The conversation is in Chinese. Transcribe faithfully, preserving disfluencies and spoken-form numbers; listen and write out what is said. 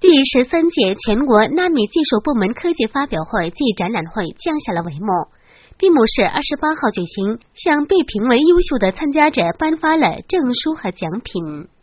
第十三届全国纳米技术部门科技发表会暨展览会降下了帷幕。闭幕式二十八号举行，向被评为优秀的参加者颁发了证书和奖品。